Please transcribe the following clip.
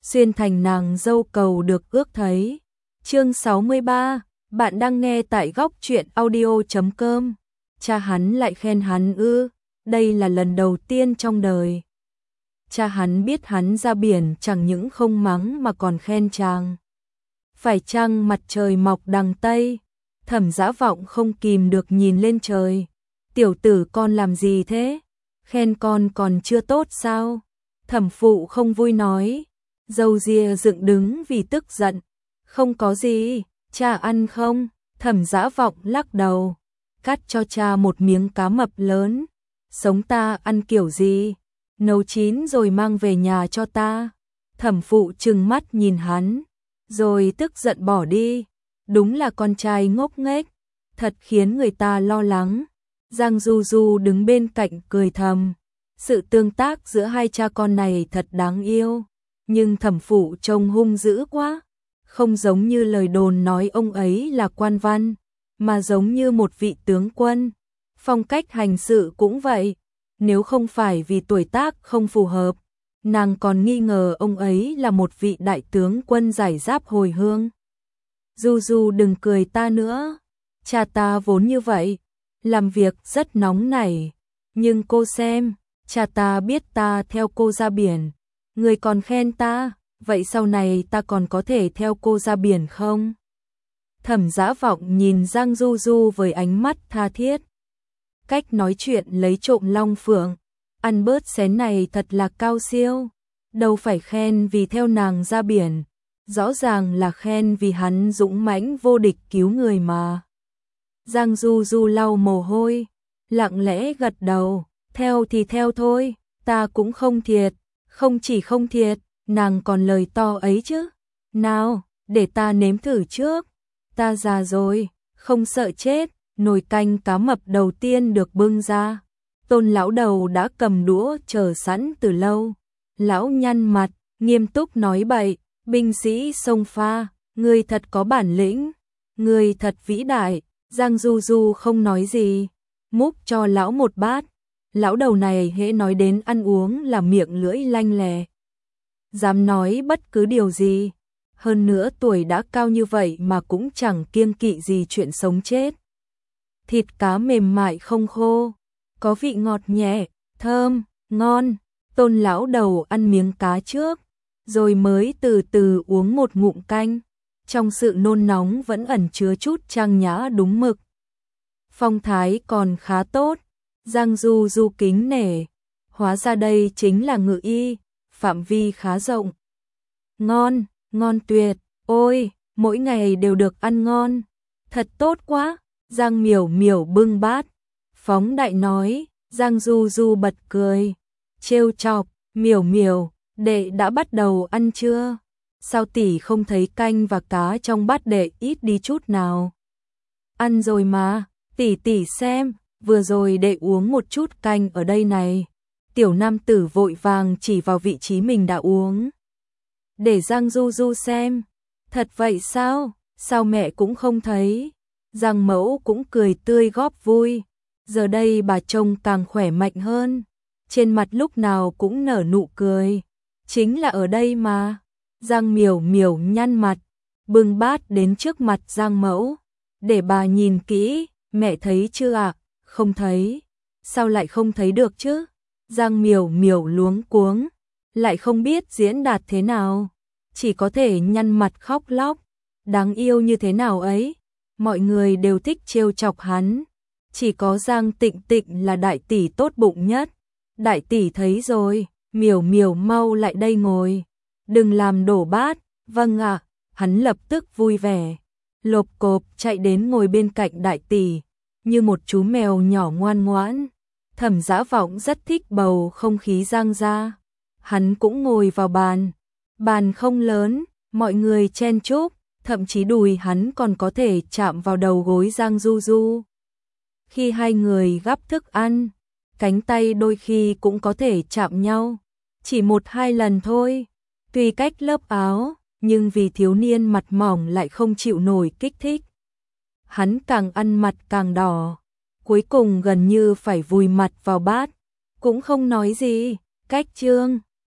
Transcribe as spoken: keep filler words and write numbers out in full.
xuyên thành nàng dâu cầu được ước thấy. Chương sáu mươi ba, bạn đang nghe tại góc truyện audio chấm com. Cha hắn lại khen hắn ư? Đây là lần đầu tiên trong đời. Cha hắn biết hắn ra biển chẳng những không mắng mà còn khen chàng. Phải chăng mặt trời mọc đằng Tây? Thẩm Dã Vọng không kìm được nhìn lên trời. Tiểu tử con làm gì thế? Khen con còn chưa tốt sao? Thẩm phụ không vui nói. Râu ria dựng đứng vì tức giận. Không có gì, cha ăn không? Thẩm Dã Vọng lắc đầu. Cắt cho cha một miếng cá mập lớn. Sống ta ăn kiểu gì? Nấu chín rồi mang về nhà cho ta. Thẩm phụ trừng mắt nhìn hắn, rồi tức giận bỏ đi. Đúng là con trai ngốc nghếch, thật khiến người ta lo lắng. Giang Du Du đứng bên cạnh cười thầm. Sự tương tác giữa hai cha con này thật đáng yêu. Nhưng thẩm phụ trông hung dữ quá. Không giống như lời đồn nói ông ấy là quan văn, mà giống như một vị tướng quân. Phong cách hành sự cũng vậy. Nếu không phải vì tuổi tác không phù hợp, nàng còn nghi ngờ ông ấy là một vị đại tướng quân giải giáp hồi hương. Du Du đừng cười ta nữa. Cha ta vốn như vậy, làm việc rất nóng nảy. Nhưng cô xem, cha ta biết ta theo cô ra biển, người còn khen ta, vậy sau này ta còn có thể theo cô ra biển không? Thẩm Dã Vọng nhìn Giang Du Du với ánh mắt tha thiết. Cách nói chuyện lấy trộm long phượng, ăn bớt xén này thật là cao siêu. Đâu phải khen vì theo nàng ra biển, rõ ràng là khen vì hắn dũng mãnh vô địch cứu người mà. Giang Du Du lau mồ hôi, lặng lẽ gật đầu, theo thì theo thôi, ta cũng không thiệt, không chỉ không thiệt, nàng còn lời to ấy chứ. Nào, để ta nếm thử trước, ta già rồi, không sợ chết. Nồi canh cá mập đầu tiên được bưng ra. Tôn lão đầu đã cầm đũa chờ sẵn từ lâu. Lão nhăn mặt, nghiêm túc nói bậy, binh sĩ sông pha, ngươi thật có bản lĩnh, ngươi thật vĩ đại. Giang Du Du không nói gì, múc cho lão một bát. Lão đầu này hễ nói đến ăn uống là miệng lưỡi lanh lẹ, dám nói bất cứ điều gì. Hơn nữa tuổi đã cao như vậy mà cũng chẳng kiêng kỵ gì chuyện sống chết. Thịt cá mềm mại không khô, có vị ngọt nhẹ, thơm, ngon. Tôn lão đầu ăn miếng cá trước, rồi mới từ từ uống một ngụm canh. Trong sự nôn nóng vẫn ẩn chứa chút trang nhã đúng mực. Phong thái còn khá tốt. Giang Du Du kính nể. Hóa ra đây chính là Ngự Y, phạm vi khá rộng. Ngon, ngon tuyệt, ôi, mỗi ngày đều được ăn ngon. Thật tốt quá. Giang Miểu Miểu bưng bát, phóng đại nói. Giang Du Du bật cười, trêu chọc, Miểu Miểu, đệ đã bắt đầu ăn chưa? Sao tỷ không thấy canh và cá trong bát đệ ít đi chút nào? Ăn rồi mà, tỷ tỷ xem, vừa rồi đệ uống một chút canh ở đây này. Tiểu nam tử vội vàng chỉ vào vị trí mình đã uống. Để Giang Du Du xem, thật vậy sao? Sao mẹ cũng không thấy? Giang mẫu cũng cười tươi góp vui. Giờ đây bà trông càng khỏe mạnh hơn, trên mặt lúc nào cũng nở nụ cười. Chính là ở đây mà. Giang Miểu Miểu nhăn mặt, bưng bát đến trước mặt Giang mẫu. Để bà nhìn kỹ, mẹ thấy chưa ạ? À? Không thấy. Sao lại không thấy được chứ? Giang Miểu Miểu luống cuống, lại không biết diễn đạt thế nào, chỉ có thể nhăn mặt khóc lóc. Đáng yêu như thế nào ấy. Mọi người đều thích trêu chọc hắn, chỉ có Giang Tịnh Tịnh là đại tỷ tốt bụng nhất. Đại tỷ thấy rồi, Miểu Miểu mau lại đây ngồi, đừng làm đổ bát. Vâng ạ. Hắn lập tức vui vẻ, lộp cộp chạy đến ngồi bên cạnh đại tỷ, như một chú mèo nhỏ ngoan ngoãn. Thẩm Dã Vọng rất thích bầu không khí Giang gia. Hắn cũng ngồi vào bàn, bàn không lớn, mọi người chen chúc. Thậm chí đùi hắn còn có thể chạm vào đầu gối Giang Du Du. Khi hai người gắp thức ăn, cánh tay đôi khi cũng có thể chạm nhau. Chỉ một hai lần thôi. Tuy cách lớp áo, nhưng vì thiếu niên mặt mỏng lại không chịu nổi kích thích. Hắn càng ăn mặt càng đỏ. Cuối cùng gần như phải vùi mặt vào bát. Cũng không nói gì. Cách trương,